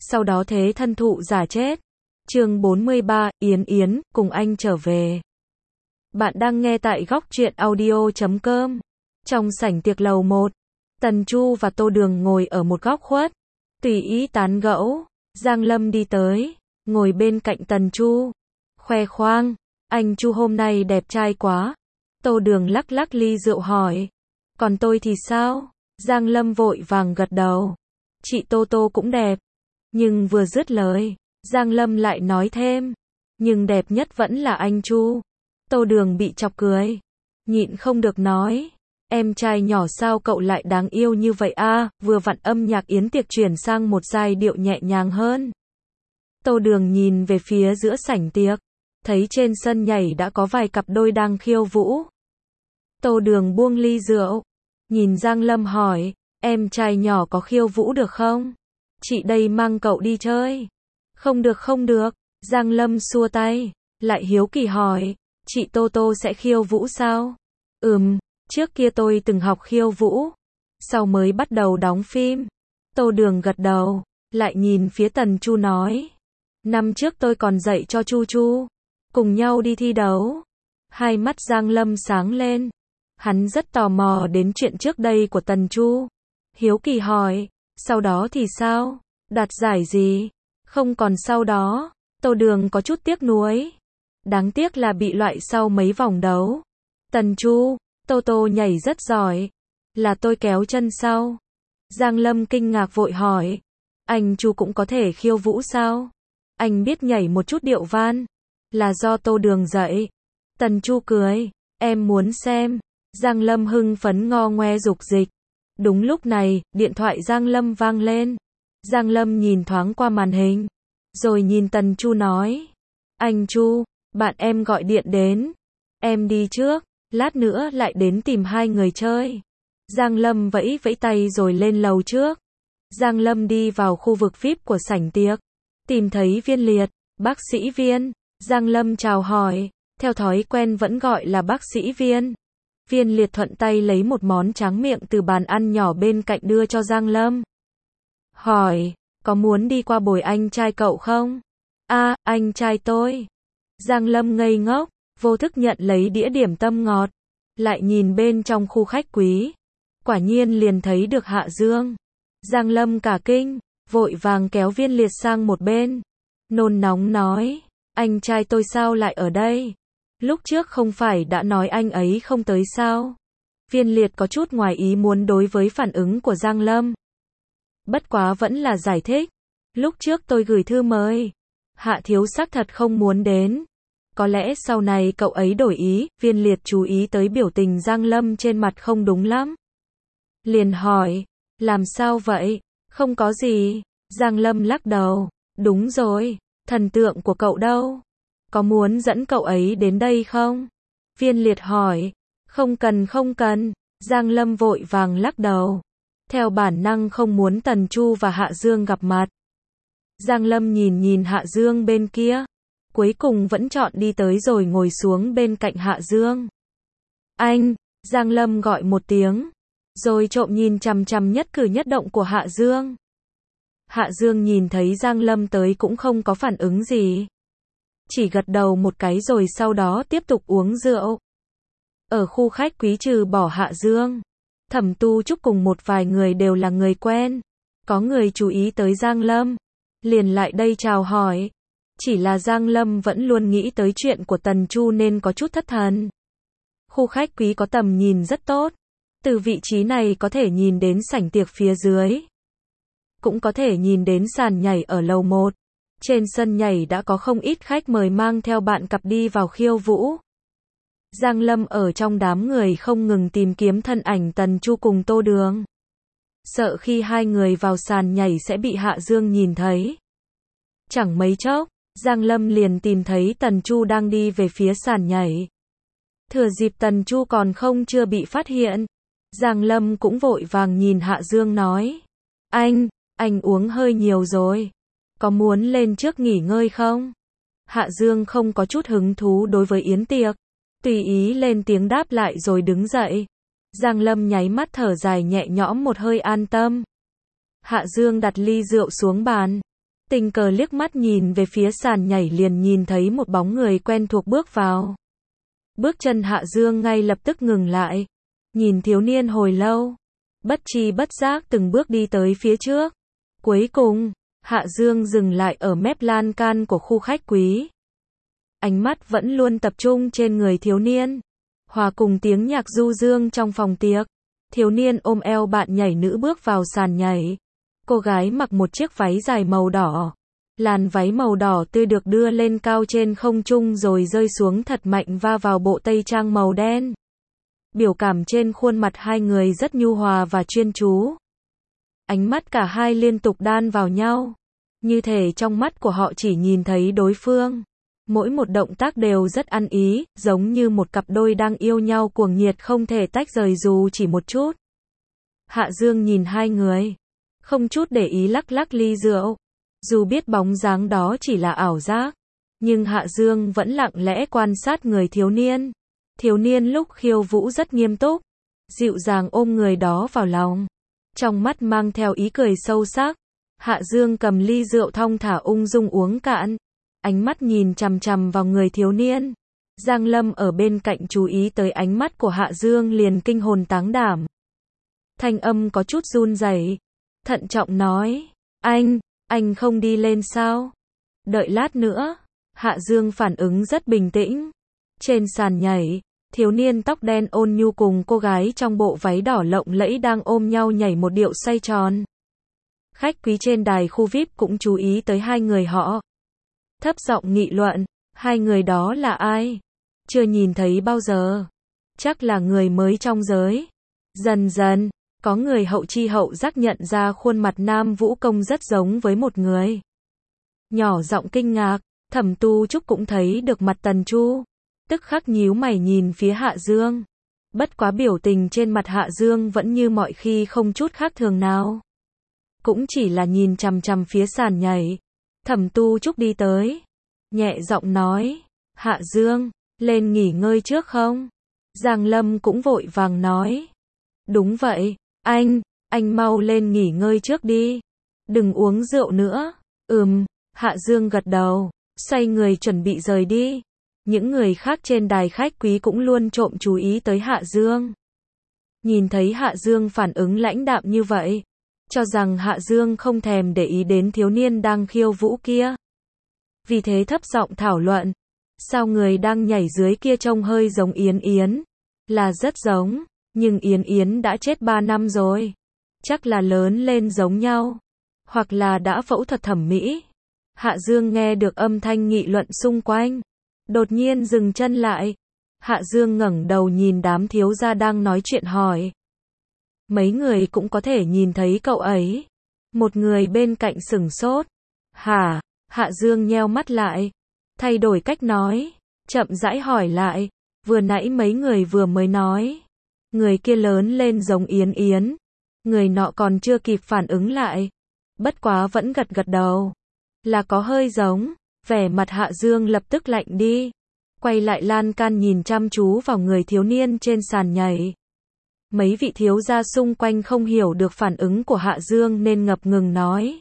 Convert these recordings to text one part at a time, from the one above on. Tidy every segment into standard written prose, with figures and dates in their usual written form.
sau đó thế thân thụ giả chết. Chương 43, Yến Yến, cùng anh trở về. Bạn đang nghe tại góc truyện audio.com. Trong sảnh tiệc lầu 1, Tần Chu và Tô Đường ngồi ở một góc khuất, tùy ý tán gẫu. Giang Lâm đi tới, ngồi bên cạnh Tần Chu, khoe khoang, anh Chu hôm nay đẹp trai quá. Tô Đường lắc lắc ly rượu hỏi, còn tôi thì sao? Giang Lâm vội vàng gật đầu, chị Tô Tô cũng đẹp. Nhưng vừa dứt lời, Giang Lâm lại nói thêm, nhưng đẹp nhất vẫn là anh Chu. Tô Đường bị chọc cười, nhịn không được nói, em trai nhỏ sao cậu lại đáng yêu như vậy a? Vừa vặn âm nhạc yến tiệc chuyển sang một giai điệu nhẹ nhàng hơn. Tô Đường nhìn về phía giữa sảnh tiệc, thấy trên sân nhảy đã có vài cặp đôi đang khiêu vũ. Tô Đường buông ly rượu, nhìn Giang Lâm hỏi, em trai nhỏ có khiêu vũ được không? Chị đây mang cậu đi chơi. Không được không được, Giang Lâm xua tay, lại hiếu kỳ hỏi, chị Tô Tô sẽ khiêu vũ sao? Trước kia tôi từng học khiêu vũ, sau mới bắt đầu đóng phim. Tô Đường gật đầu, lại nhìn phía Tần Chu nói, năm trước tôi còn dạy cho Chu Chu, cùng nhau đi thi đấu. Hai mắt Giang Lâm sáng lên, hắn rất tò mò đến chuyện trước đây của Tần Chu. Hiếu kỳ hỏi, sau đó thì sao? Đạt giải gì? Không còn sau đó. Tô Đường có chút tiếc nuối, đáng tiếc là bị loại sau mấy vòng đấu. Tần Chu, Tô Tô nhảy rất giỏi, là tôi kéo chân sau. Giang Lâm kinh ngạc vội hỏi, anh Chu cũng có thể khiêu vũ sao? Anh biết nhảy một chút điệu van, là do Tô Đường dạy. Tần Chu cười, em muốn xem. Giang Lâm hưng phấn ngo ngoe dục dịch. Đúng lúc này, điện thoại Giang Lâm vang lên. Giang Lâm nhìn thoáng qua màn hình, rồi nhìn Tần Chu nói, anh Chu, bạn em gọi điện đến, em đi trước, lát nữa lại đến tìm hai người chơi. Giang Lâm vẫy vẫy tay rồi lên lầu trước. Giang Lâm đi vào khu vực VIP của sảnh tiệc, tìm thấy Viên Liệt, bác sĩ Viên. Giang Lâm chào hỏi, theo thói quen vẫn gọi là bác sĩ Viên. Viên Liệt thuận tay lấy một món tráng miệng từ bàn ăn nhỏ bên cạnh đưa cho Giang Lâm. Hỏi, có muốn đi qua bồi anh trai cậu không? Anh trai tôi. Giang Lâm ngây ngốc, vô thức nhận lấy đĩa điểm tâm ngọt, lại nhìn bên trong khu khách quý, quả nhiên liền thấy được Hạ Dương. Giang Lâm cả kinh, vội vàng kéo Viên Liệt sang một bên, nôn nóng nói, anh trai tôi sao lại ở đây? Lúc trước không phải đã nói anh ấy không tới sao? Viên Liệt có chút ngoài ý muốn đối với phản ứng của Giang Lâm. Bất quá vẫn là giải thích, lúc trước tôi gửi thư mời, Hạ thiếu xác thật không muốn đến. Có lẽ sau này cậu ấy đổi ý. Viên Liệt chú ý tới biểu tình Giang Lâm trên mặt không đúng lắm, liền hỏi, làm sao vậy? Không có gì. Giang Lâm lắc đầu, đúng rồi, thần tượng của cậu đâu? Có muốn dẫn cậu ấy đến đây không? Viên Liệt hỏi, không cần không cần. Giang Lâm vội vàng lắc đầu, theo bản năng không muốn Tần Chu và Hạ Dương gặp mặt. Giang Lâm nhìn Hạ Dương bên kia, cuối cùng vẫn chọn đi tới rồi ngồi xuống bên cạnh Hạ Dương. Anh, Giang Lâm gọi một tiếng, rồi trộm nhìn chằm chằm nhất cử nhất động của Hạ Dương. Hạ Dương nhìn thấy Giang Lâm tới cũng không có phản ứng gì, chỉ gật đầu một cái rồi sau đó tiếp tục uống rượu. Ở khu khách quý trừ bỏ Hạ Dương, Thẩm Tu Trúc cùng một vài người đều là người quen. Có người chú ý tới Giang Lâm, liền lại đây chào hỏi. Chỉ là Giang Lâm vẫn luôn nghĩ tới chuyện của Tần Chu nên có chút thất thần. Khu khách quý có tầm nhìn rất tốt, từ vị trí này có thể nhìn đến sảnh tiệc phía dưới, cũng có thể nhìn đến sàn nhảy ở lầu 1. Trên sân nhảy đã có không ít khách mời mang theo bạn cặp đi vào khiêu vũ. Giang Lâm ở trong đám người không ngừng tìm kiếm thân ảnh Tần Chu cùng Tô Đường, sợ khi hai người vào sàn nhảy sẽ bị Hạ Dương nhìn thấy. Chẳng mấy chốc, Giang Lâm liền tìm thấy Tần Chu đang đi về phía sàn nhảy. Thừa dịp Tần Chu còn chưa bị phát hiện, Giang Lâm cũng vội vàng nhìn Hạ Dương nói, anh uống hơi nhiều rồi, có muốn lên trước nghỉ ngơi không? Hạ Dương không có chút hứng thú đối với yến tiệc, tùy ý lên tiếng đáp lại rồi đứng dậy. Giang Lâm nháy mắt thở dài nhẹ nhõm một hơi an tâm. Hạ Dương đặt ly rượu xuống bàn, Tình cờ liếc mắt nhìn về phía sàn nhảy liền nhìn thấy một bóng người quen thuộc bước vào. Bước chân Hạ Dương ngay lập tức ngừng lại. Nhìn thiếu niên hồi lâu. Bất tri bất giác từng bước đi tới phía trước. Cuối cùng, Hạ Dương dừng lại ở mép lan can của khu khách quý. Ánh mắt vẫn luôn tập trung trên người thiếu niên. Hòa cùng tiếng nhạc du dương trong phòng tiệc. Thiếu niên ôm eo bạn nhảy nữ bước vào sàn nhảy. Cô gái mặc một chiếc váy dài màu đỏ. Làn váy màu đỏ tươi được đưa lên cao trên không trung rồi rơi xuống thật mạnh va vào bộ tây trang màu đen. Biểu cảm trên khuôn mặt hai người rất nhu hòa và chuyên chú. Ánh mắt cả hai liên tục đan vào nhau. Như thể trong mắt của họ chỉ nhìn thấy đối phương. Mỗi một động tác đều rất ăn ý, giống như một cặp đôi đang yêu nhau cuồng nhiệt không thể tách rời dù chỉ một chút. Hạ Dương nhìn hai người. Không chút để ý lắc lắc ly rượu. Dù biết bóng dáng đó chỉ là ảo giác. Nhưng Hạ Dương vẫn lặng lẽ quan sát người thiếu niên. Thiếu niên lúc khiêu vũ rất nghiêm túc. Dịu dàng ôm người đó vào lòng. Trong mắt mang theo ý cười sâu sắc. Hạ Dương cầm ly rượu thong thả ung dung uống cạn. Ánh mắt nhìn chằm chằm vào người thiếu niên. Giang Lâm ở bên cạnh chú ý tới ánh mắt của Hạ Dương liền kinh hồn táng đảm. Thanh âm có chút run rẩy, thận trọng nói, anh không đi lên sao? Đợi lát nữa. Hạ Dương phản ứng rất bình tĩnh. Trên sàn nhảy, thiếu niên tóc đen ôn nhu cùng cô gái trong bộ váy đỏ lộng lẫy đang ôm nhau nhảy một điệu xoay tròn. Khách quý trên đài khu VIP cũng chú ý tới hai người họ. Thấp giọng nghị luận, hai người đó là ai? Chưa nhìn thấy bao giờ. Chắc là người mới trong giới. Dần dần, có người hậu chi hậu giác nhận ra khuôn mặt nam vũ công rất giống với một người. Nhỏ giọng kinh ngạc, Thẩm Tu Trúc cũng thấy được mặt Tần Chu. Tức khắc nhíu mày nhìn phía Hạ Dương. Bất quá biểu tình trên mặt Hạ Dương vẫn như mọi khi không chút khác thường nào. Cũng chỉ là nhìn chằm chằm phía sàn nhảy. Thẩm Tu Trúc đi tới. Nhẹ giọng nói, Hạ Dương, lên nghỉ ngơi trước không? Giang Lâm cũng vội vàng nói. Đúng vậy, anh mau lên nghỉ ngơi trước đi. Đừng uống rượu nữa. Hạ Dương gật đầu, xoay người chuẩn bị rời đi. Những người khác trên đài khách quý cũng luôn trộm chú ý tới Hạ Dương. Nhìn thấy Hạ Dương phản ứng lãnh đạm như vậy, cho rằng Hạ Dương không thèm để ý đến thiếu niên đang khiêu vũ kia. Vì thế thấp giọng thảo luận, sao người đang nhảy dưới kia trông hơi giống Yến Yến? Là rất giống, nhưng Yến Yến đã chết 3 năm rồi. Chắc là lớn lên giống nhau. Hoặc là đã phẫu thuật thẩm mỹ. Hạ Dương nghe được âm thanh nghị luận xung quanh. Đột nhiên dừng chân lại. Hạ Dương ngẩng đầu nhìn đám thiếu gia đang nói chuyện hỏi. Mấy người cũng có thể nhìn thấy cậu ấy. Một người bên cạnh sửng sốt. Hả? Hạ Dương nheo mắt lại. Thay đổi cách nói. Chậm rãi hỏi lại. Vừa nãy mấy người vừa mới nói. Người kia lớn lên giống Yến Yến. Người nọ còn chưa kịp phản ứng lại. Bất quá vẫn gật gật đầu. Là có hơi giống. Vẻ mặt Hạ Dương lập tức lạnh đi. Quay lại lan can nhìn chăm chú vào người thiếu niên trên sàn nhảy. Mấy vị thiếu gia xung quanh không hiểu được phản ứng của Hạ Dương nên ngập ngừng nói.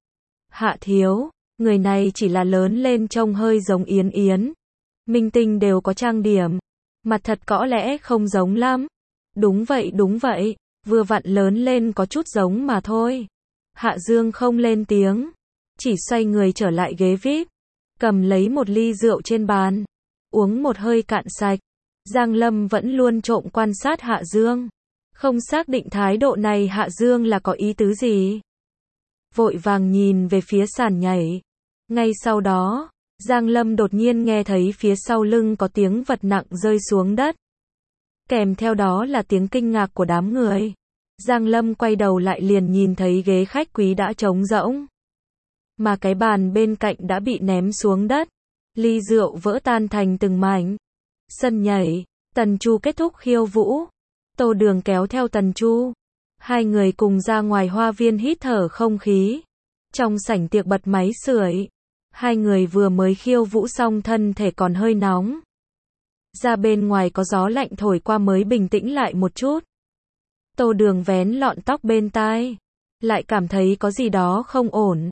Hạ thiếu, người này chỉ là lớn lên trông hơi giống Yến Yến. Minh tinh đều có trang điểm. Mặt thật có lẽ không giống lắm. Đúng vậy, vừa vặn lớn lên có chút giống mà thôi. Hạ Dương không lên tiếng. Chỉ xoay người trở lại ghế VIP. Cầm lấy một ly rượu trên bàn. Uống một hơi cạn sạch. Giang Lâm vẫn luôn trộm quan sát Hạ Dương. Không xác định thái độ này Hạ Dương là có ý tứ gì. Vội vàng nhìn về phía sàn nhảy. Ngay sau đó, Giang Lâm đột nhiên nghe thấy phía sau lưng có tiếng vật nặng rơi xuống đất. Kèm theo đó là tiếng kinh ngạc của đám người. Giang Lâm quay đầu lại liền nhìn thấy ghế khách quý đã trống rỗng. Mà cái bàn bên cạnh đã bị ném xuống đất. Ly rượu vỡ tan thành từng mảnh. Sân nhảy, Tần Chu kết thúc khiêu vũ. Tô Đường kéo theo Tần Chu. Hai người cùng ra ngoài hoa viên hít thở không khí. Trong sảnh tiệc bật máy sưởi. Hai người vừa mới khiêu vũ xong thân thể còn hơi nóng. Ra bên ngoài có gió lạnh thổi qua mới bình tĩnh lại một chút. Tô Đường vén lọn tóc bên tai. Lại cảm thấy có gì đó không ổn.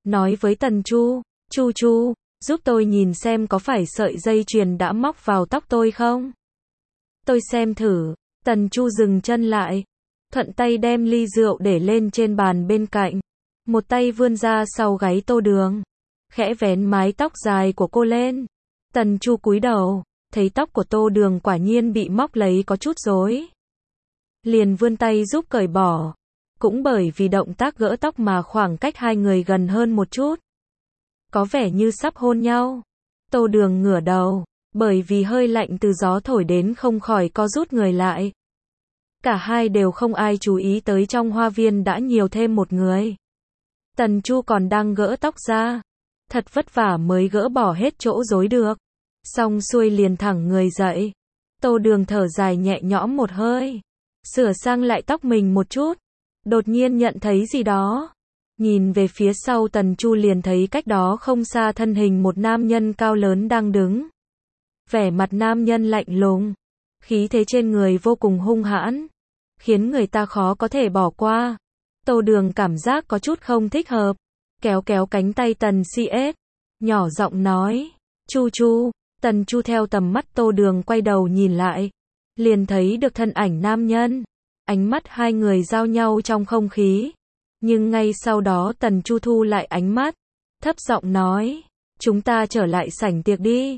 nói với Tần Chu, Chu Chu, giúp tôi nhìn xem có phải sợi dây chuyền đã móc vào tóc tôi không? Tôi xem thử. Tần Chu dừng chân lại, thuận tay đem ly rượu để lên trên bàn bên cạnh, một tay vươn ra sau gáy Tô Đường, khẽ vén mái tóc dài của cô lên. Tần Chu cúi đầu, thấy tóc của Tô Đường quả nhiên bị móc lấy có chút rối, liền vươn tay giúp cởi bỏ. Cũng bởi vì động tác gỡ tóc mà khoảng cách hai người gần hơn một chút, có vẻ như sắp hôn nhau. Tô Đường ngửa đầu, bởi vì hơi lạnh từ gió thổi đến không khỏi co rút người lại. Cả hai đều không ai chú ý tới trong hoa viên đã nhiều thêm một người. Tần Chu còn đang gỡ tóc ra, thật vất vả mới gỡ bỏ hết chỗ rối được. Xong xuôi liền thẳng người dậy. Tô Đường thở dài nhẹ nhõm một hơi, sửa sang lại tóc mình một chút, đột nhiên nhận thấy gì đó. Nhìn về phía sau Tần Chu liền thấy cách đó không xa thân hình một nam nhân cao lớn đang đứng. Vẻ mặt nam nhân lạnh lùng, khí thế trên người vô cùng hung hãn, khiến người ta khó có thể bỏ qua. Tô Đường cảm giác có chút không thích hợp, kéo kéo cánh tay Tần CS, nhỏ giọng nói, Chu Chu. Tần Chu theo tầm mắt Tô Đường quay đầu nhìn lại, liền thấy được thân ảnh nam nhân. Ánh mắt hai người giao nhau trong không khí, nhưng ngay sau đó Tần Chu thu lại ánh mắt, thấp giọng nói, chúng ta trở lại sảnh tiệc đi.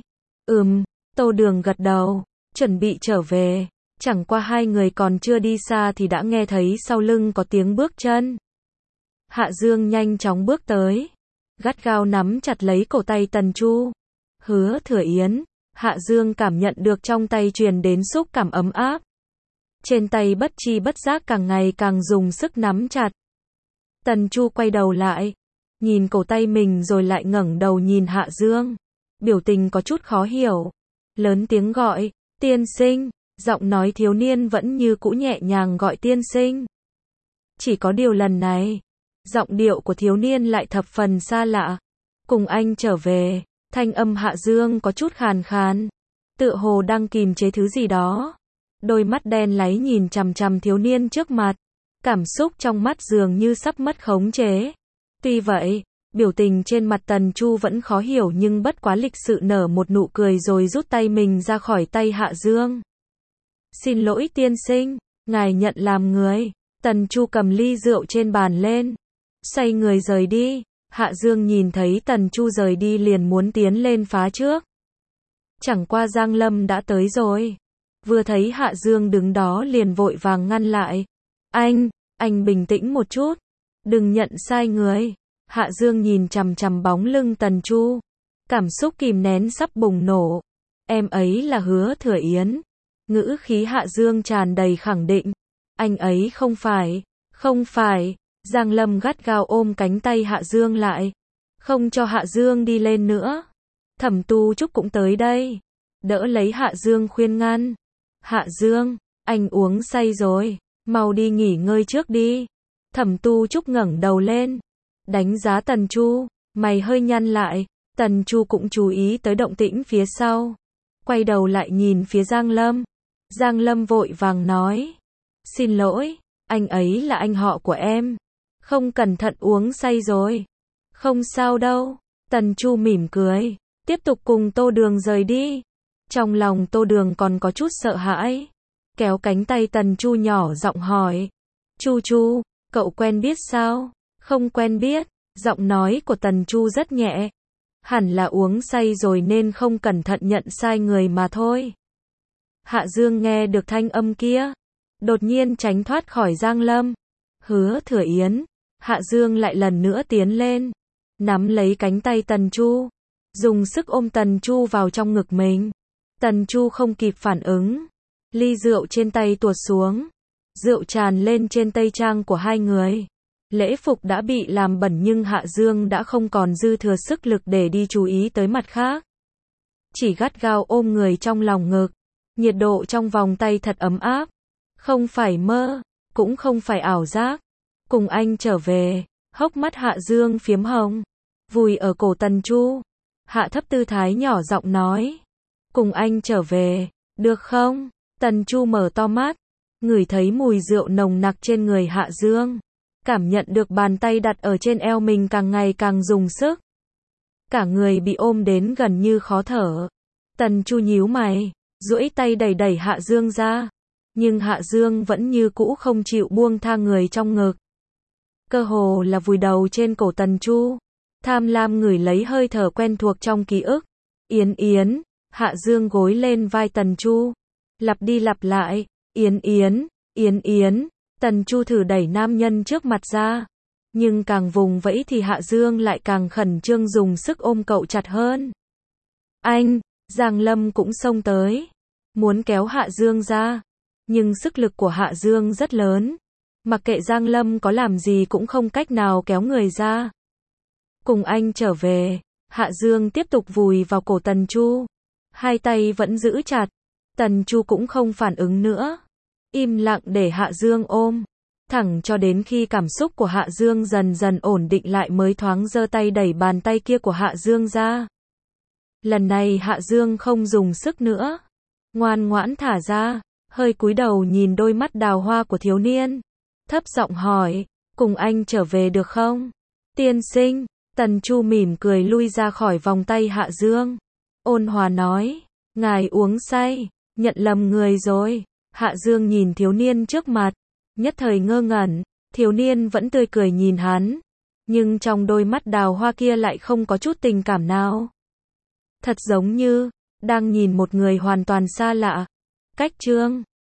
Tô Đường gật đầu, chuẩn bị trở về. Chẳng qua hai người còn chưa đi xa thì đã nghe thấy sau lưng có tiếng bước chân. Hạ Dương nhanh chóng bước tới, gắt gao nắm chặt lấy cổ tay Tần Chu. Hứa Thừa Yến. Hạ Dương cảm nhận được trong tay truyền đến xúc cảm ấm áp. Trên tay bất chi bất giác càng ngày càng dùng sức nắm chặt. Tần Chu quay đầu lại, nhìn cổ tay mình rồi lại ngẩng đầu nhìn Hạ Dương, biểu tình có chút khó hiểu. Lớn tiếng gọi, tiên sinh. Giọng nói thiếu niên vẫn như cũ nhẹ nhàng gọi tiên sinh. Chỉ có điều lần này, giọng điệu của thiếu niên lại thập phần xa lạ. Cùng anh trở về. Thanh âm Hạ Dương có chút khàn khàn, tựa hồ đang kìm chế thứ gì đó. Đôi mắt đen láy nhìn chằm chằm thiếu niên trước mặt, cảm xúc trong mắt dường như sắp mất khống chế. Tuy vậy, biểu tình trên mặt Tần Chu vẫn khó hiểu nhưng bất quá lịch sự nở một nụ cười rồi rút tay mình ra khỏi tay Hạ Dương. Xin lỗi tiên sinh, ngài nhận làm người. Tần Chu cầm ly rượu trên bàn lên, xoay người rời đi. Hạ Dương nhìn thấy Tần Chu rời đi liền muốn tiến lên phá trước. Chẳng qua Giang Lâm đã tới rồi. Vừa thấy Hạ Dương đứng đó liền vội vàng ngăn lại. Anh bình tĩnh một chút. Đừng nhận sai người. Hạ Dương nhìn chằm chằm bóng lưng Tần Chu. Cảm xúc kìm nén sắp bùng nổ. Em ấy là Hứa Thừa Yến. Ngữ khí Hạ Dương tràn đầy khẳng định. Anh ấy không phải. Giang Lâm gắt gao ôm cánh tay Hạ Dương lại, không cho Hạ Dương đi lên nữa. Thẩm Tu Trúc cũng tới đây, đỡ lấy Hạ Dương khuyên ngăn. Hạ Dương, anh uống say rồi, mau đi nghỉ ngơi trước đi. Thẩm Tu Trúc ngẩng đầu lên, đánh giá Tần Chu, mày hơi nhăn lại. Tần Chu cũng chú ý tới động tĩnh phía sau, quay đầu lại nhìn phía Giang Lâm. Giang Lâm vội vàng nói, xin lỗi, anh ấy là anh họ của em. Không cẩn thận uống say rồi. Không sao đâu. Tần Chu mỉm cười, tiếp tục cùng Tô Đường rời đi. Trong lòng Tô Đường còn có chút sợ hãi, kéo cánh tay Tần Chu nhỏ giọng hỏi, Chu Chu, cậu quen biết sao? Không quen biết. Giọng nói của Tần Chu rất nhẹ, hẳn là uống say rồi nên không cẩn thận nhận sai người mà thôi. Hạ Dương nghe được thanh âm kia, đột nhiên tránh thoát khỏi Giang Lâm. Hứa Thừa Yến. Hạ Dương lại lần nữa tiến lên, nắm lấy cánh tay Tần Chu, dùng sức ôm Tần Chu vào trong ngực mình. Tần Chu không kịp phản ứng, ly rượu trên tay tuột xuống, rượu tràn lên trên tây trang của hai người. Lễ phục đã bị làm bẩn nhưng Hạ Dương đã không còn dư thừa sức lực để đi chú ý tới mặt khác. Chỉ gắt gao ôm người trong lòng ngực, nhiệt độ trong vòng tay thật ấm áp, không phải mơ, cũng không phải ảo giác. Cùng anh trở về. Hốc mắt Hạ Dương phiếm hồng, vùi ở cổ Tần Chu. Hạ thấp tư thái nhỏ giọng nói, cùng anh trở về, được không? Tần Chu mở to mắt, ngửi thấy mùi rượu nồng nặc trên người Hạ Dương, cảm nhận được bàn tay đặt ở trên eo mình càng ngày càng dùng sức. Cả người bị ôm đến gần như khó thở. Tần Chu nhíu mày, duỗi tay đẩy đẩy Hạ Dương ra. Nhưng Hạ Dương vẫn như cũ không chịu buông tha người trong ngực. Cơ hồ là vùi đầu trên cổ Tần Chu. Tham lam ngửi lấy hơi thở quen thuộc trong ký ức. Yến Yến, Hạ Dương gối lên vai Tần Chu. Lặp đi lặp lại, Yến Yến, Yến Yến. Tần Chu thử đẩy nam nhân trước mặt ra. Nhưng càng vùng vẫy thì Hạ Dương lại càng khẩn trương dùng sức ôm cậu chặt hơn. Anh, Giang Lâm cũng xông tới. Muốn kéo Hạ Dương ra. Nhưng sức lực của Hạ Dương rất lớn. Mặc kệ Giang Lâm có làm gì cũng không cách nào kéo người ra. Cùng anh trở về. Hạ Dương tiếp tục vùi vào cổ Tần Chu. Hai tay vẫn giữ chặt. Tần Chu cũng không phản ứng nữa. Im lặng để Hạ Dương ôm. Thẳng cho đến khi cảm xúc của Hạ Dương dần dần ổn định lại mới thoáng giơ tay đẩy bàn tay kia của Hạ Dương ra. Lần này Hạ Dương không dùng sức nữa. Ngoan ngoãn thả ra. Hơi cúi đầu nhìn đôi mắt đào hoa của thiếu niên. Thấp giọng hỏi, cùng anh trở về được không? Tiên sinh. Tần Chu mỉm cười lui ra khỏi vòng tay Hạ Dương. Ôn hòa nói, ngài uống say, nhận lầm người rồi. Hạ Dương nhìn thiếu niên trước mặt, nhất thời ngơ ngẩn, thiếu niên vẫn tươi cười nhìn hắn, nhưng trong đôi mắt đào hoa kia lại không có chút tình cảm nào. Thật giống như đang nhìn một người hoàn toàn xa lạ. Cách chương